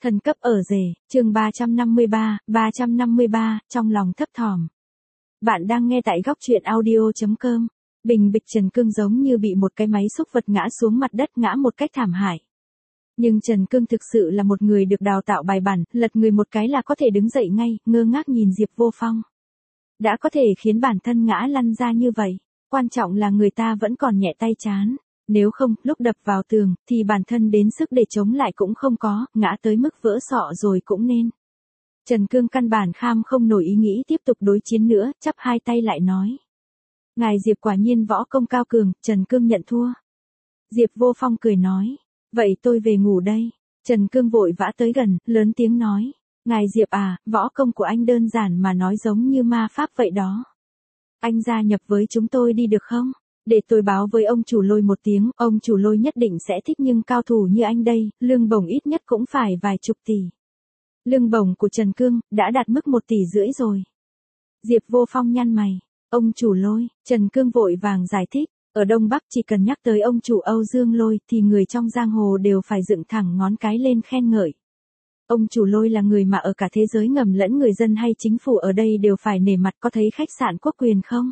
Thần cấp ở rể, chương 353, trong lòng thấp thỏm. Bạn đang nghe tại góc truyện audio.com. Bình bịch Trần Cương giống như bị một cái máy xúc vật ngã xuống mặt đất, ngã một cách thảm hại. Nhưng Trần Cương thực sự là một người được đào tạo bài bản, lật người một cái là có thể đứng dậy ngay, ngơ ngác nhìn Diệp Vô Phong. Đã có thể khiến bản thân ngã lăn ra như vậy, quan trọng là người ta vẫn còn nhẹ tay chán. Nếu không, lúc đập vào tường, thì bản thân đến sức để chống lại cũng không có, ngã tới mức vỡ sọ rồi cũng nên. Trần Cương căn bản kham không nổi ý nghĩ tiếp tục đối chiến nữa, chắp hai tay lại nói. Ngài Diệp quả nhiên võ công cao cường, Trần Cương nhận thua. Diệp Vô Phong cười nói. Vậy tôi về ngủ đây. Trần Cương vội vã tới gần, lớn tiếng nói. Ngài Diệp à, võ công của anh đơn giản mà nói giống như ma pháp vậy đó. Anh gia nhập với chúng tôi đi được không? Để tôi báo với ông chủ Lôi một tiếng, ông chủ Lôi nhất định sẽ thích, nhưng cao thủ như anh đây, lương bổng ít nhất cũng phải vài chục tỷ. Lương bổng của Trần Cương đã đạt mức 1,5 tỷ rồi. Diệp Vô Phong nhăn mày. Ông chủ Lôi, Trần Cương vội vàng giải thích. Ở Đông Bắc chỉ cần nhắc tới ông chủ Âu Dương Lôi thì người trong giang hồ đều phải dựng thẳng ngón cái lên khen ngợi. Ông chủ Lôi là người mà ở cả thế giới ngầm lẫn người dân hay chính phủ ở đây đều phải nể mặt, có thấy khách sạn Quốc Quyền không?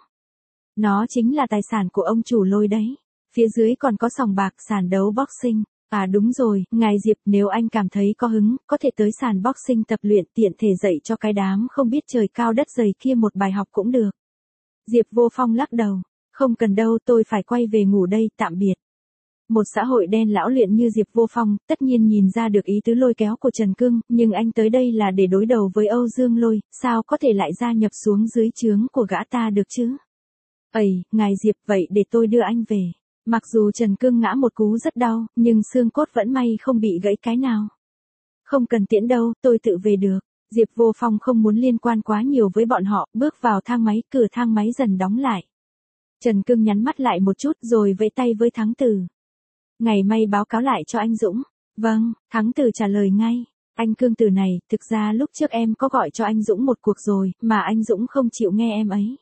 Nó chính là tài sản của ông chủ Lôi đấy. Phía dưới còn có sòng bạc, sàn đấu boxing. À đúng rồi, ngài Diệp, nếu anh cảm thấy có hứng, có thể tới sàn boxing tập luyện, tiện thể dạy cho cái đám không biết trời cao đất dày kia một bài học cũng được. Diệp Vô Phong lắc đầu. Không cần đâu, tôi phải quay về ngủ đây, tạm biệt. Một xã hội đen lão luyện như Diệp Vô Phong, tất nhiên nhìn ra được ý tứ lôi kéo của Trần Cương, nhưng anh tới đây là để đối đầu với Âu Dương Lôi, sao có thể lại gia nhập xuống dưới trướng của gã ta được chứ? Ây, ngài Diệp, vậy để tôi đưa anh về. Mặc dù Trần Cương ngã một cú rất đau, nhưng xương cốt vẫn may không bị gãy cái nào. Không cần tiễn đâu, tôi tự về được. Diệp Vô Phong không muốn liên quan quá nhiều với bọn họ, bước vào thang máy, cửa thang máy dần đóng lại. Trần Cương nhắn mắt lại một chút rồi vẫy tay với Thắng Tử. Ngày mai báo cáo lại cho anh Dũng. Vâng, Thắng Tử trả lời ngay. Anh Cương Tử này, thực ra lúc trước em có gọi cho anh Dũng một cuộc rồi, mà anh Dũng không chịu nghe em ấy.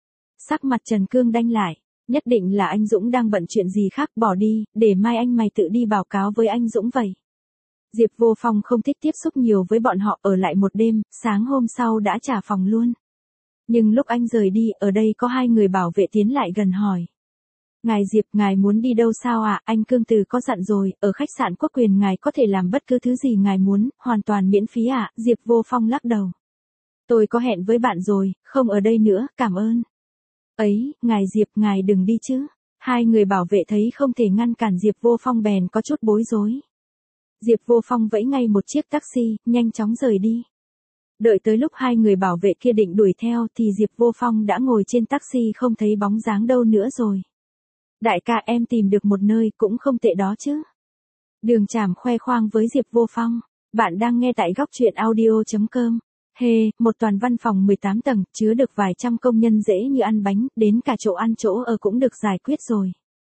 Sắc mặt Trần Cương đanh lại. Nhất định là anh Dũng đang bận chuyện gì khác, bỏ đi, để mai anh mày tự đi báo cáo với anh Dũng vậy. Diệp Vô Phong không thích tiếp xúc nhiều với bọn họ, ở lại một đêm, sáng hôm sau đã trả phòng luôn. Nhưng lúc anh rời đi, ở đây có 2 người bảo vệ tiến lại gần hỏi. Ngài Diệp, ngài muốn đi đâu sao ạ? Anh Cương Từ có dặn rồi, ở khách sạn Quốc Quyền ngài có thể làm bất cứ thứ gì ngài muốn, hoàn toàn miễn phí ạ. Diệp Vô Phong lắc đầu. Tôi có hẹn với bạn rồi, không ở đây nữa, cảm ơn. Ấy, ngài Diệp, ngài đừng đi chứ. 2 người bảo vệ thấy không thể ngăn cản Diệp Vô Phong bèn có chút bối rối. Diệp Vô Phong vẫy ngay một chiếc taxi, nhanh chóng rời đi. Đợi tới lúc 2 người bảo vệ kia định đuổi theo thì Diệp Vô Phong đã ngồi trên taxi không thấy bóng dáng đâu nữa rồi. Đại ca, em tìm được một nơi cũng không tệ đó chứ. Đường Trảm khoe khoang với Diệp Vô Phong. Bạn đang nghe tại góc truyện audio.com. Một toàn văn phòng 18 tầng, chứa được vài trăm công nhân dễ như ăn bánh, đến cả chỗ ăn chỗ ở cũng được giải quyết rồi.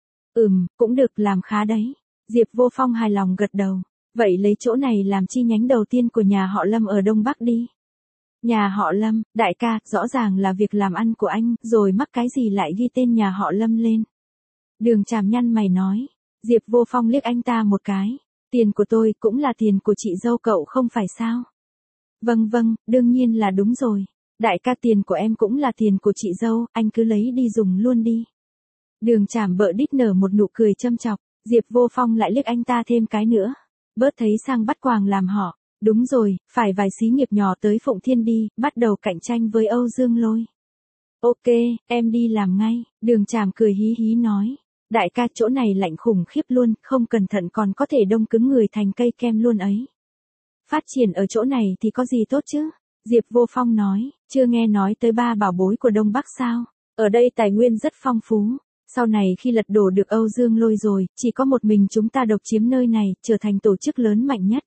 Cũng được, làm khá đấy. Diệp Vô Phong hài lòng gật đầu. Vậy lấy chỗ này làm chi nhánh đầu tiên của nhà họ Lâm ở Đông Bắc đi. Nhà họ Lâm, đại ca, rõ ràng là việc làm ăn của anh, rồi mắc cái gì lại ghi tên nhà họ Lâm lên. Đường Trảm nhăn mày nói. Diệp Vô Phong liếc anh ta một cái. Tiền của tôi cũng là tiền của chị dâu cậu không phải sao? Vâng, đương nhiên là đúng rồi. Đại ca, tiền của em cũng là tiền của chị dâu, anh cứ lấy đi dùng luôn đi. Đường Trảm bợ đít nở một nụ cười châm chọc. Diệp Vô Phong lại liếc anh ta thêm cái nữa. Bớt thấy sang bắt quàng làm họ. Đúng rồi, phải vài xí nghiệp nhỏ tới Phụng Thiên đi, bắt đầu cạnh tranh với Âu Dương Lôi. Ok, em đi làm ngay. Đường Trảm cười hí hí nói. Đại ca, chỗ này lạnh khủng khiếp luôn, không cẩn thận còn có thể đông cứng người thành cây kem luôn ấy. Phát triển ở chỗ này thì có gì tốt chứ? Diệp Vô Phong nói. Chưa nghe nói tới 3 bảo bối của Đông Bắc sao? Ở đây tài nguyên rất phong phú. Sau này khi lật đổ được Âu Dương Lôi rồi, chỉ có một mình chúng ta độc chiếm nơi này, trở thành tổ chức lớn mạnh nhất.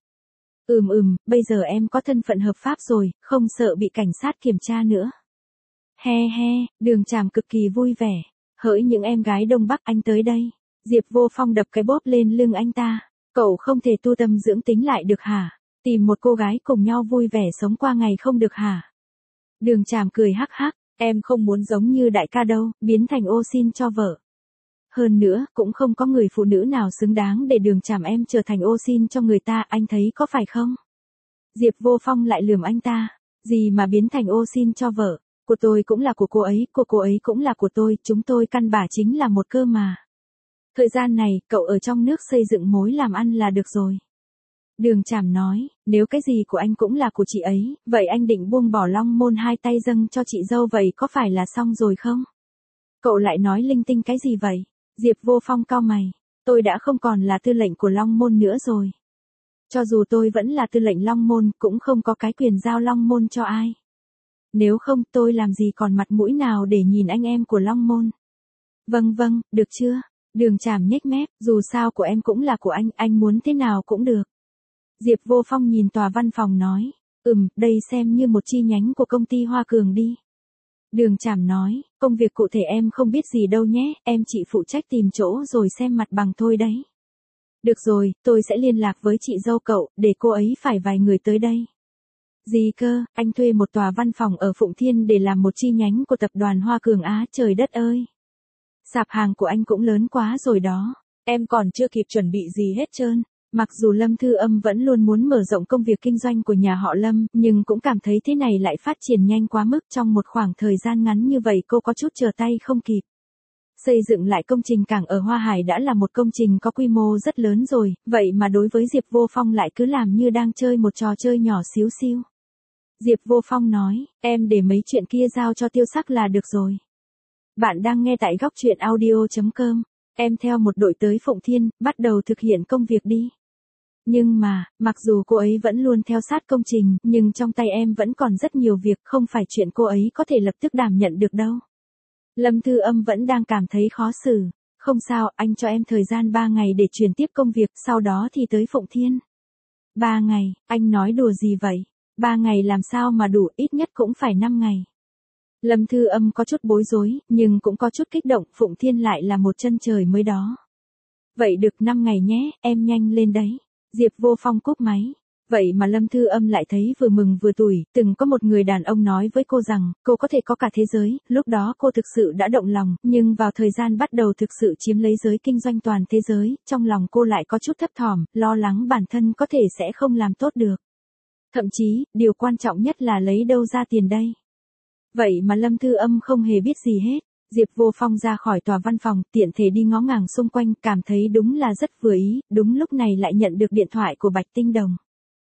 Bây giờ em có thân phận hợp pháp rồi, không sợ bị cảnh sát kiểm tra nữa. Đường Trảm cực kỳ vui vẻ. Hỡi những em gái Đông Bắc, anh tới đây. Diệp Vô Phong đập cái bóp lên lưng anh ta. Cậu không thể tu tâm dưỡng tính lại được hả? Tìm một cô gái cùng nhau vui vẻ sống qua ngày không được hả? Đường Trảm cười hắc hắc. Em không muốn giống như đại ca đâu, biến thành ô xin cho vợ. Hơn nữa, cũng không có người phụ nữ nào xứng đáng để Đường Trảm em trở thành ô xin cho người ta, anh thấy có phải không? Diệp Vô Phong lại lườm anh ta. Gì mà biến thành ô xin cho vợ, của tôi cũng là của cô ấy cũng là của tôi, chúng tôi căn bản chính là một cơ mà. Thời gian này, cậu ở trong nước xây dựng mối làm ăn là được rồi. Đường Trảm nói, nếu cái gì của anh cũng là của chị ấy, vậy anh định buông bỏ Long Môn hai tay dâng cho chị dâu vậy có phải là xong rồi không? Cậu lại nói linh tinh cái gì vậy? Diệp Vô Phong cau mày, tôi đã không còn là tư lệnh của Long Môn nữa rồi. Cho dù tôi vẫn là tư lệnh Long Môn, cũng không có cái quyền giao Long Môn cho ai. Nếu không, tôi làm gì còn mặt mũi nào để nhìn anh em của Long Môn. Vâng, được chưa? Đường Trảm nhếch mép, dù sao của em cũng là của anh muốn thế nào cũng được. Diệp Vô Phong nhìn tòa văn phòng nói, đây xem như một chi nhánh của công ty Hoa Cường đi. Đường Trảm nói, công việc cụ thể em không biết gì đâu nhé, em chỉ phụ trách tìm chỗ rồi xem mặt bằng thôi đấy. Được rồi, tôi sẽ liên lạc với chị dâu cậu, để cô ấy phải vài người tới đây. Gì cơ, anh thuê một tòa văn phòng ở Phụng Thiên để làm một chi nhánh của tập đoàn Hoa Cường á, trời đất ơi. Sạp hàng của anh cũng lớn quá rồi đó, em còn chưa kịp chuẩn bị gì hết trơn. Mặc dù Lâm Thư Âm vẫn luôn muốn mở rộng công việc kinh doanh của nhà họ Lâm, nhưng cũng cảm thấy thế này lại phát triển nhanh quá mức, trong một khoảng thời gian ngắn như vậy cô có chút trở tay không kịp. Xây dựng lại công trình cảng ở Hoa Hải đã là một công trình có quy mô rất lớn rồi, vậy mà đối với Diệp Vô Phong lại cứ làm như đang chơi một trò chơi nhỏ xíu xiu. Diệp Vô Phong nói, em để mấy chuyện kia giao cho Tiêu Sắc là được rồi. Bạn đang nghe tại góc truyện audio.com. Em theo một đội tới Phụng Thiên, bắt đầu thực hiện công việc đi. Nhưng mà, mặc dù cô ấy vẫn luôn theo sát công trình, nhưng trong tay em vẫn còn rất nhiều việc, không phải chuyện cô ấy có thể lập tức đảm nhận được đâu. Lâm Thư Âm vẫn đang cảm thấy khó xử. Không sao, anh cho em thời gian 3 ngày để chuyển tiếp công việc, sau đó thì tới Phụng Thiên. 3 ngày, anh nói đùa gì vậy? 3 ngày làm sao mà đủ, ít nhất cũng phải 5 ngày. Lâm Thư Âm có chút bối rối, nhưng cũng có chút kích động, Phụng Thiên lại là một chân trời mới đó. Vậy được 5 ngày nhé, em nhanh lên đấy. Diệp Vô Phong cúp máy. Vậy mà Lâm Thư Âm lại thấy vừa mừng vừa tủi, từng có một người đàn ông nói với cô rằng, cô có thể có cả thế giới, lúc đó cô thực sự đã động lòng, nhưng vào thời gian bắt đầu thực sự chiếm lấy giới kinh doanh toàn thế giới, trong lòng cô lại có chút thấp thỏm, lo lắng bản thân có thể sẽ không làm tốt được. Thậm chí, điều quan trọng nhất là lấy đâu ra tiền đây. Vậy mà Lâm Thư Âm không hề biết gì hết. Diệp Vô Phong ra khỏi tòa văn phòng, tiện thể đi ngó ngàng xung quanh, cảm thấy đúng là rất vừa ý, đúng lúc này lại nhận được điện thoại của Bạch Tinh Đồng.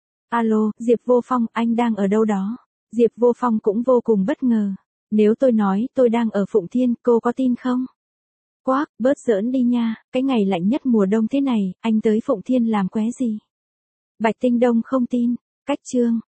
Alo, Diệp Vô Phong, anh đang ở đâu đó? Diệp Vô Phong cũng vô cùng bất ngờ. Nếu tôi nói tôi đang ở Phụng Thiên, cô có tin không? Quác, bớt giỡn đi nha, cái ngày lạnh nhất mùa đông thế này, anh tới Phụng Thiên làm qué gì? Bạch Tinh Đông không tin. Cách chương.